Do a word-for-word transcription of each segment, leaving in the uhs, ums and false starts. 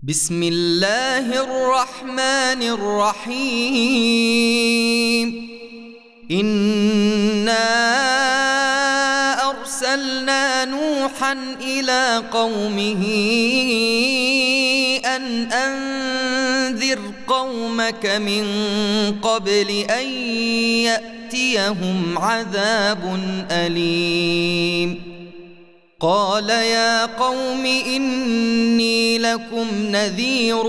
بسم الله الرحمن الرحيم. إنا أرسلنا نوحا إلى قومه أن أنذر قومك من قبل أن يأتيهم عذاب أليم. قال يا قوم إني لكم نذير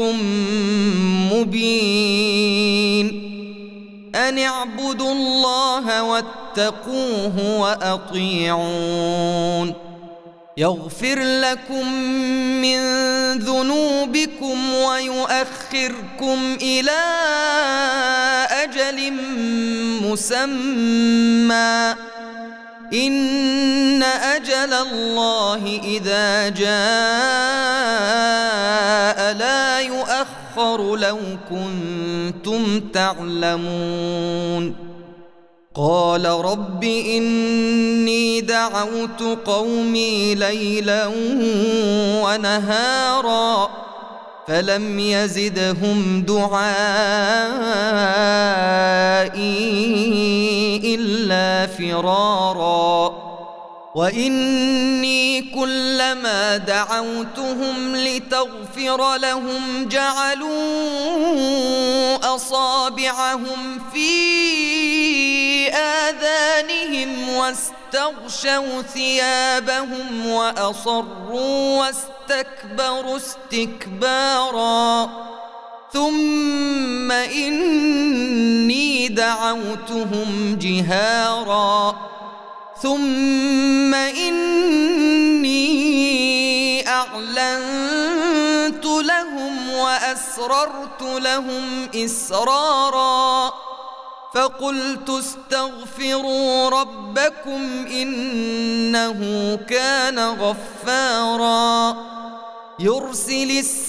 مبين أن اعبدوا الله واتقوه وأطيعون يغفر لكم من ذنوبكم ويؤخركم إلى أجل مسمى إن أجل الله إذا جاء لا يؤخر لو كنتم تعلمون. قال رب إني دعوت قومي ليلا ونهارا فلم يزدهم دعائي إلا فرارا وإني كلما دعوتهم لتغفر لهم جعلوا أصابعهم في آذانهم واستغشوا ثيابهم وأصروا واستكبروا استكبارا ثم إني دعوتهم جهارا ثم إني أعلنت لهم وأسررت لهم إسرارا فقلت استغفروا ربكم إنه كان غفارا يرسل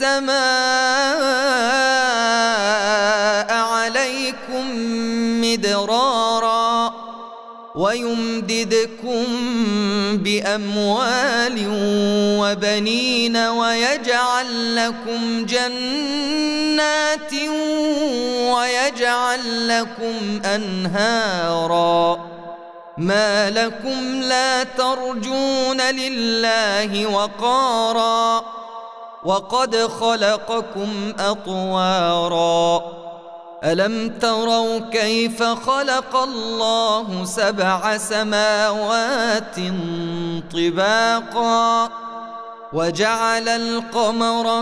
السماء عليكم مدرارا ويمددكم بأموال وبنين ويجعل لكم جنات ويجعل لكم أنهارا ما لكم لا ترجون لله وقارا وقد خلقكم أطوارا ألم تروا كيف خلق الله سبع سماوات طباقا وجعل القمر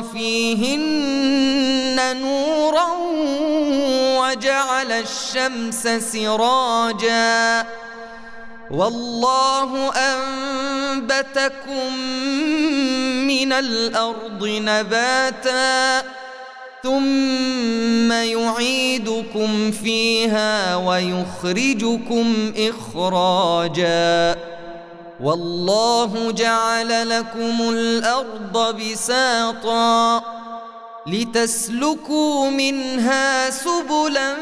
فيهن نورا وجعل الشمس سراجا والله أنبتكم من الأرض نباتا ثم يعيدكم فيها ويخرجكم إخراجا والله جعل لكم الأرض بساطا لتسلكوا منها سبلا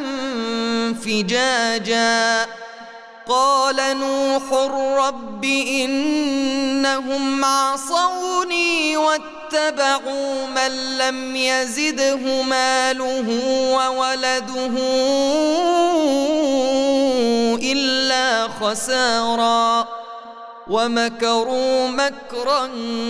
فجاجا قال نوح رب إنهم عصوني واتبعوا من لم يزده ماله وولده إلا خسارا ومكروا مكرا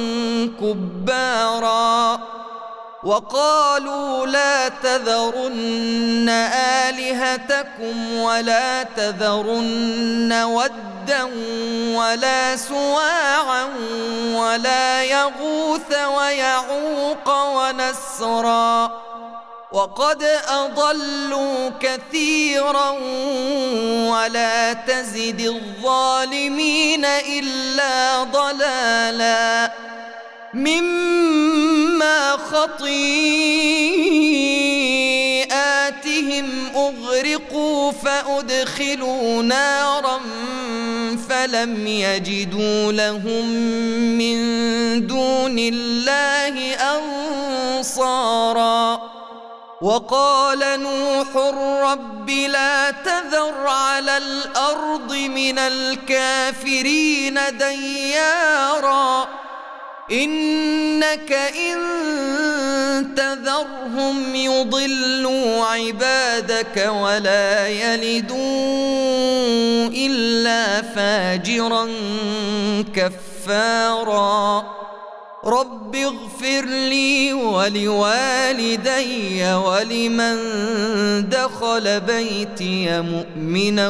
كبارا وقالوا لا تذرن آلهتكم ولا تذرن ودا ولا سواعا ولا يغوث ويعوق ونسرا وقد أضلوا كثيرا ولا تزد الظالمين إلا ضلالا مما خطيئاتهم أغرقوا فأدخلوا نارا فلم يجدوا لهم من دون الله أنصارا وقال نوح رب لا تذر على الأرض من الكافرين ديارا إنك إن تذرهم يضلوا عبادك ولا يلدوا إلا فاجرا كفارا رب اغفر لي ولوالدي ولمن دخل بيتي مؤمنا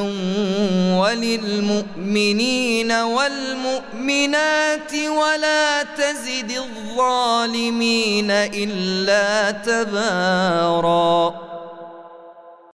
وللمؤمنين والمؤمنات ولا تزد الظالمين إلا تباراً.